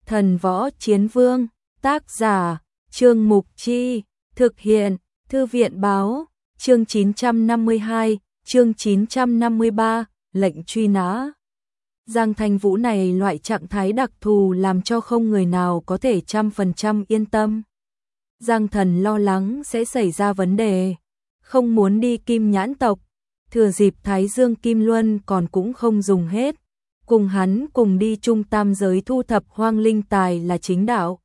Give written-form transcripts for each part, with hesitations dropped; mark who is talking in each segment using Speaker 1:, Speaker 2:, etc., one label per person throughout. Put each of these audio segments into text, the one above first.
Speaker 1: Thần võ chiến vương, tác giả, Trương Mục Chi, thực hiện, Thư viện báo, chương 952, chương 953, lệnh truy nã. Giang Thành Vũ này loại trạng thái đặc thù làm cho không người nào có thể 100% yên tâm. Giang Thần lo lắng sẽ xảy ra vấn đề, không muốn đi Kim Nhãn tộc, thừa dịp Thái Dương Kim Luân còn cũng không dùng hết. Cùng hắn cùng đi Trung Tam giới thu thập hoang linh tài là chính đạo.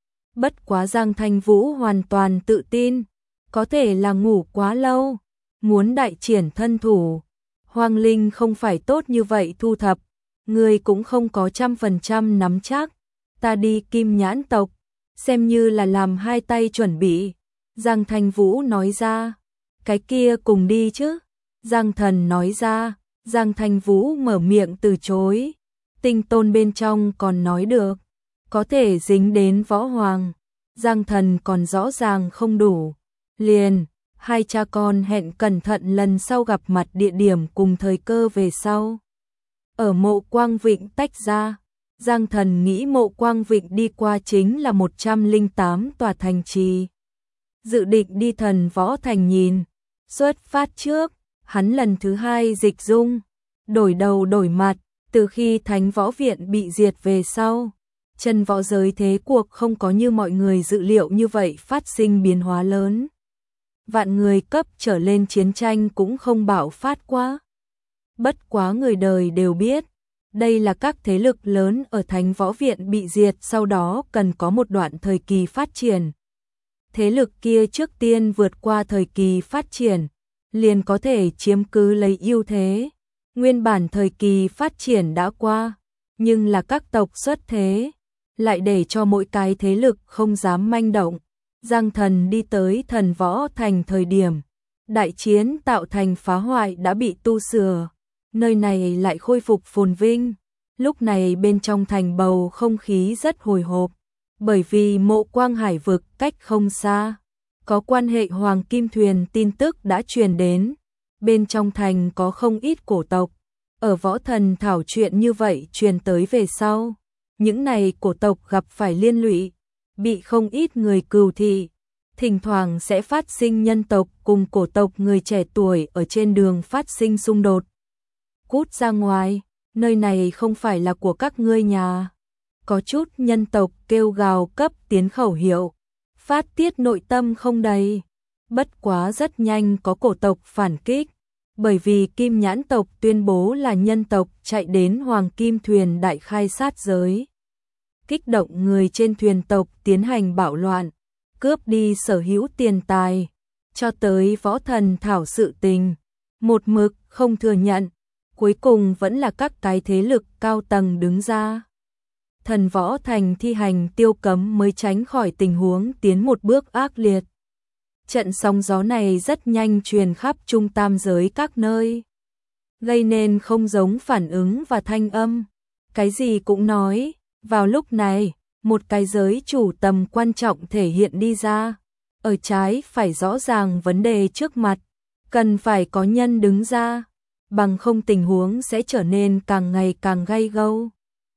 Speaker 1: Bất quá Giang Thành Vũ hoàn toàn tự tin, có thể là ngủ quá lâu, muốn đại triển thân thủ. Hoang linh không phải tốt như vậy thu thập, người cũng không có 100% nắm chắc. Ta đi Kim Nhãn tộc, xem như là làm hai tay chuẩn bị. Giang Thành Vũ nói ra, cái kia cùng đi chứ. Giang Thần nói ra. Giang Thành Vũ mở miệng từ chối, Tinh Tôn bên trong còn nói được, có thể dính đến Võ Hoàng. Giang Thần còn rõ ràng không đủ, liền, hai cha con hẹn cẩn thận lần sau gặp mặt địa điểm cùng thời cơ về sau. Ở Mộ Quang Vịnh tách ra, Giang Thần nghĩ Mộ Quang Vịnh đi qua chính là 108 tòa thành trì. Dự định đi Thần Võ Thành nhìn, xuất phát trước. Hắn lần thứ hai dịch dung, đổi đầu đổi mặt, từ khi Thánh Võ Viện bị diệt về sau, chân võ giới thế cuộc không có như mọi người dự liệu như vậy phát sinh biến hóa lớn. Vạn người cấp trở lên chiến tranh cũng không bạo phát quá. Bất quá người đời đều biết, đây là các thế lực lớn ở Thánh Võ Viện bị diệt sau đó cần có một đoạn thời kỳ phát triển. Thế lực kia trước tiên vượt qua thời kỳ phát triển, liền có thể chiếm cứ lấy ưu thế. Nguyên bản thời kỳ phát triển đã qua, nhưng là các tộc xuất thế, lại để cho mỗi cái thế lực không dám manh động. Giang Thần đi tới Thần Võ Thành thời điểm, đại chiến tạo thành phá hoại đã bị tu sửa, nơi này lại khôi phục phồn vinh. Lúc này bên trong thành bầu không khí rất hồi hộp, bởi vì Mộ Quang Hải vực cách không xa. Có quan hệ Hoàng Kim Thuyền tin tức đã truyền đến, bên trong thành có không ít cổ tộc, ở Võ Thần Thảo chuyện như vậy truyền tới về sau. Những này cổ tộc gặp phải liên lụy, bị không ít người cừu thị, thỉnh thoảng sẽ phát sinh nhân tộc cùng cổ tộc người trẻ tuổi ở trên đường phát sinh xung đột. Cút ra ngoài, nơi này không phải là của các ngươi nhà. Có chút nhân tộc kêu gào cấp tiến khẩu hiệu, phát tiết nội tâm không đầy. Bất quá rất nhanh có cổ tộc phản kích, bởi vì Kim Nhãn tộc tuyên bố là nhân tộc chạy đến Hoàng Kim Thuyền đại khai sát giới. Kích động người trên thuyền tộc tiến hành bạo loạn, cướp đi sở hữu tiền tài, cho tới Võ Thần Thảo sự tình, một mực không thừa nhận, cuối cùng vẫn là các cái thế lực cao tầng đứng ra. Thần Võ Thành thi hành tiêu cấm mới tránh khỏi tình huống tiến một bước ác liệt. Trận sóng gió này rất nhanh truyền khắp Trung Tam giới các nơi, gây nên không giống phản ứng và thanh âm. Cái gì cũng nói, vào lúc này, một cái giới chủ tầm quan trọng thể hiện đi ra. Ở trái phải rõ ràng vấn đề trước mặt, cần phải có nhân đứng ra, bằng không tình huống sẽ trở nên càng ngày càng gay gâu.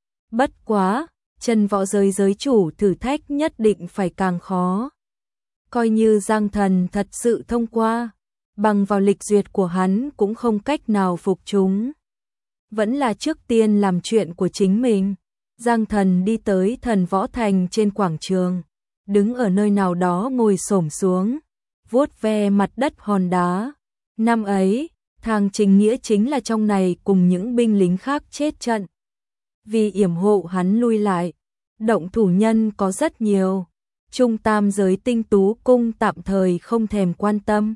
Speaker 1: Bất quá, chân võ giới giới chủ thử thách nhất định phải càng khó. Coi như Giang Thần thật sự thông qua, bằng vào lịch duyệt của hắn cũng không cách nào phục chúng. Vẫn là trước tiên làm chuyện của chính mình. Giang Thần đi tới Thần Võ Thành trên quảng trường, đứng ở nơi nào đó ngồi xổm xuống, vuốt ve mặt đất hòn đá. Năm ấy, Thang Trình Nghĩa chính là trong này cùng những binh lính khác chết trận. Vì yểm hộ hắn lui lại, động thủ nhân có rất nhiều. Trung Tam giới tinh tú cung tạm thời không thèm quan tâm.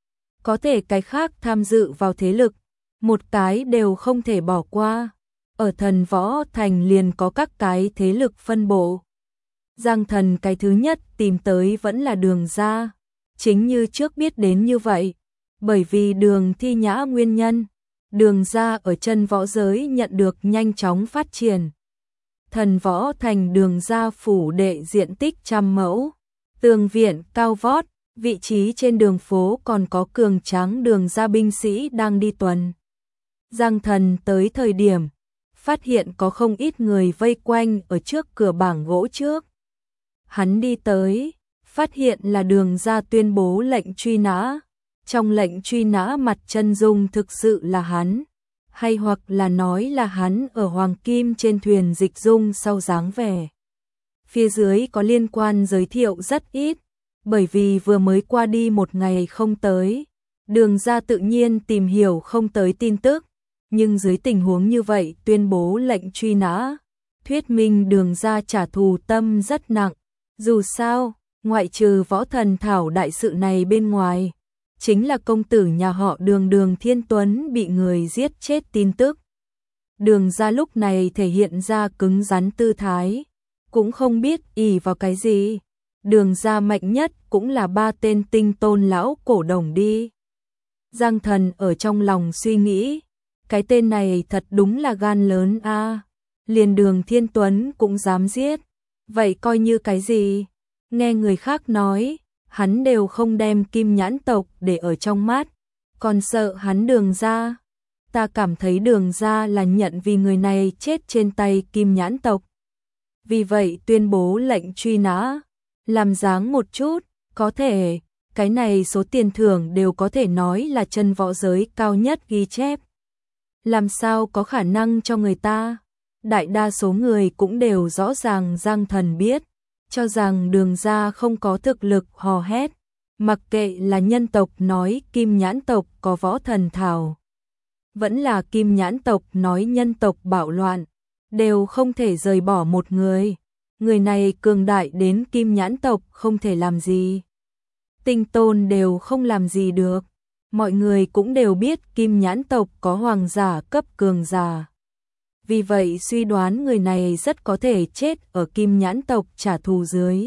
Speaker 1: Có thể cái khác tham dự vào thế lực, một cái đều không thể bỏ qua. Ở Thần Võ Thành liền có các cái thế lực phân bộ. Giang Thần cái thứ nhất tìm tới vẫn là Đường gia. Chính như trước biết đến như vậy, bởi vì Đường Thi Nhã nguyên nhân, Đường gia ở chân võ giới nhận được nhanh chóng phát triển. Thần Võ Thành Đường gia phủ đệ diện tích 100 mẫu, tường viện cao vót, vị trí trên đường phố còn có cường tráng Đường gia binh sĩ đang đi tuần. Giang Thần tới thời điểm, phát hiện có không ít người vây quanh ở trước cửa bảng gỗ trước. Hắn đi tới, phát hiện là Đường Gia tuyên bố lệnh truy nã. Trong lệnh truy nã mặt chân dung thực sự là hắn, hay hoặc là nói là hắn ở Hoàng Kim trên thuyền dịch dung sau dáng vẻ. Phía dưới có liên quan giới thiệu rất ít, bởi vì vừa mới qua đi một ngày không tới, Đường Gia tự nhiên tìm hiểu không tới tin tức, nhưng dưới tình huống như vậy tuyên bố lệnh truy nã, thuyết minh Đường Gia trả thù tâm rất nặng. Dù sao, ngoại trừ Võ Thần Thảo đại sự này bên ngoài, chính là công tử nhà họ Đường Thiên Tuấn bị người giết chết tin tức. Đường Gia lúc này thể hiện ra cứng rắn tư thái, cũng không biết ỷ vào cái gì. Đường Gia mạnh nhất cũng là 3 tên tinh tôn lão cổ đồng đi. Giang Thần ở trong lòng suy nghĩ, cái tên này thật đúng là gan lớn a, liền Đường Thiên Tuấn cũng dám giết, vậy coi như cái gì? Nghe người khác nói, hắn đều không đem Kim Nhãn tộc để ở trong mắt, còn sợ hắn Đường Gia. Ta cảm thấy Đường Gia là nhận vì người này chết trên tay Kim Nhãn tộc. Vì vậy tuyên bố lệnh truy nã, làm dáng một chút, có thể, cái này số tiền thưởng đều có thể nói là chân võ giới cao nhất ghi chép. Làm sao có khả năng cho người ta? Đại đa số người cũng đều rõ ràng Giang Thần biết, cho rằng Đường Gia không có thực lực hò hét, mặc kệ là nhân tộc nói Kim Nhãn tộc có Võ Thần Thảo, vẫn là Kim Nhãn tộc nói nhân tộc bạo loạn, đều không thể rời bỏ một người. Người này cường đại đến Kim Nhãn tộc không thể làm gì. Tinh tôn đều không làm gì được. Mọi người cũng đều biết Kim Nhãn tộc có hoàng giả cấp cường giả. Vì vậy suy đoán người này rất có thể chết ở Kim Nhãn tộc trả thù dưới.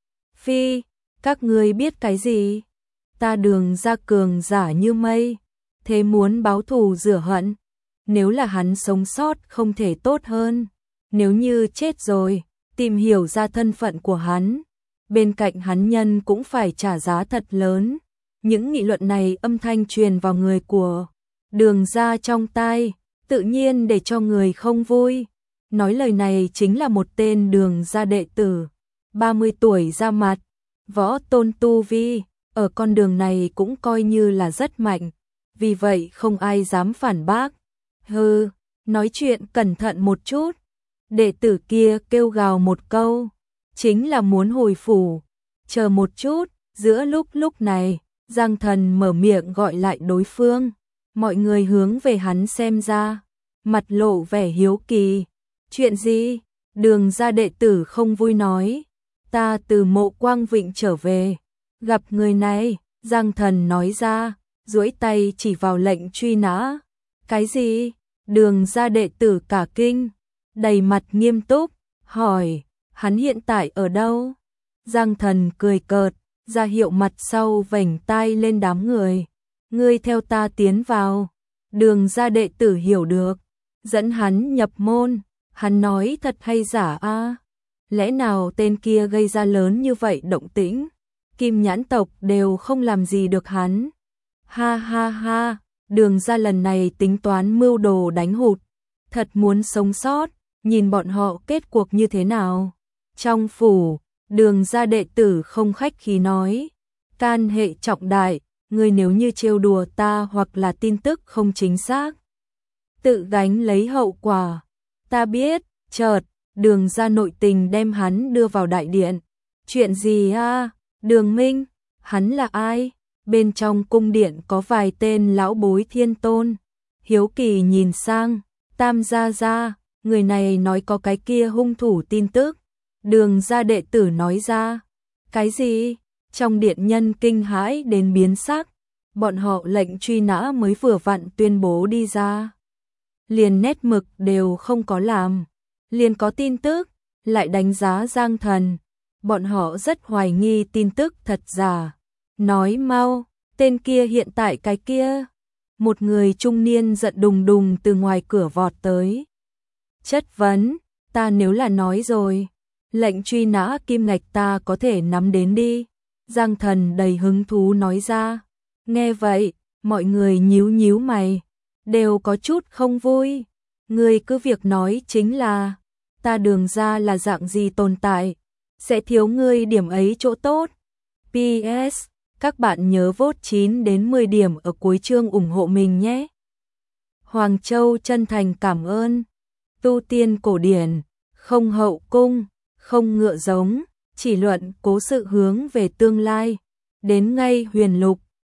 Speaker 1: Phi, các ngươi biết cái gì? Ta Đường Gia cường giả như mây, thế muốn báo thù rửa hận. Nếu là hắn sống sót không thể tốt hơn. Nếu như chết rồi, tìm hiểu ra thân phận của hắn, bên cạnh hắn nhân cũng phải trả giá thật lớn. Những nghị luận này âm thanh truyền vào người của Đường Gia trong tai, tự nhiên để cho người không vui. Nói lời này chính là một tên Đường Gia đệ tử, 30 tuổi ra mặt, võ tôn tu vi, ở con đường này cũng coi như là rất mạnh, vì vậy không ai dám phản bác. Hừ, nói chuyện cẩn thận một chút. Đệ tử kia kêu gào một câu, chính là muốn hồi phủ. Chờ một chút, giữa lúc này, Giang Thần mở miệng gọi lại đối phương. Mọi người hướng về hắn xem ra, mặt lộ vẻ hiếu kỳ. Chuyện gì? Đường Gia đệ tử không vui nói. Ta từ Mộ Quang Vịnh trở về, gặp người này. Giang Thần nói ra, duỗi tay chỉ vào lệnh truy nã. Cái gì? Đường Gia đệ tử cả kinh, đầy mặt nghiêm túc, hỏi, hắn hiện tại ở đâu? Giang Thần cười cợt, ra hiệu mặt sau vểnh tai lên đám người. Ngươi theo ta tiến vào. Đường Gia đệ tử hiểu được, dẫn hắn nhập môn. Hắn nói thật hay giả a? Lẽ nào tên kia gây ra lớn như vậy động tĩnh? Kim Nhãn tộc đều không làm gì được hắn. Ha ha ha, Đường Gia lần này tính toán mưu đồ đánh hụt, thật muốn sống sót, nhìn bọn họ kết cuộc như thế nào. Trong phủ, Đường Gia đệ tử không khách khí nói, can hệ trọng đại, ngươi nếu như trêu đùa ta hoặc là tin tức không chính xác, tự gánh lấy hậu quả. Ta biết. Chợt, Đường Gia nội tình đem hắn đưa vào đại điện. Chuyện gì a? Đường Minh, hắn là ai? Bên trong cung điện có vài tên lão bối thiên tôn. Hiếu kỳ nhìn sang, Tam Gia, người này nói có cái kia hung thủ tin tức. Đường Gia đệ tử nói ra. Cái gì? Trong điện nhân kinh hãi đến biến sắc. Bọn họ lệnh truy nã mới vừa vặn tuyên bố đi ra, liền nét mực đều không có làm, liền có tin tức, lại đánh giá Giang Thần. Bọn họ rất hoài nghi tin tức thật giả. Nói mau, tên kia hiện tại cái kia. Một người trung niên giận đùng đùng từ ngoài cửa vọt tới. Chất vấn, ta nếu là nói rồi, lệnh truy nã kim ngạch ta có thể nắm đến đi. Giang Thần đầy hứng thú nói ra. Nghe vậy, mọi người nhíu nhíu mày, đều có chút không vui. Ngươi cứ việc nói chính là, ta Đường ra là dạng gì tồn tại, sẽ thiếu ngươi điểm ấy chỗ tốt. PS, các bạn nhớ vote 9 đến 10 điểm ở cuối chương ủng hộ mình nhé. Hoàng Châu chân thành cảm ơn. Tu tiên cổ điển, không hậu cung, không ngựa giống, chỉ luận cố sự hướng về tương lai. Đến ngay huyền lục,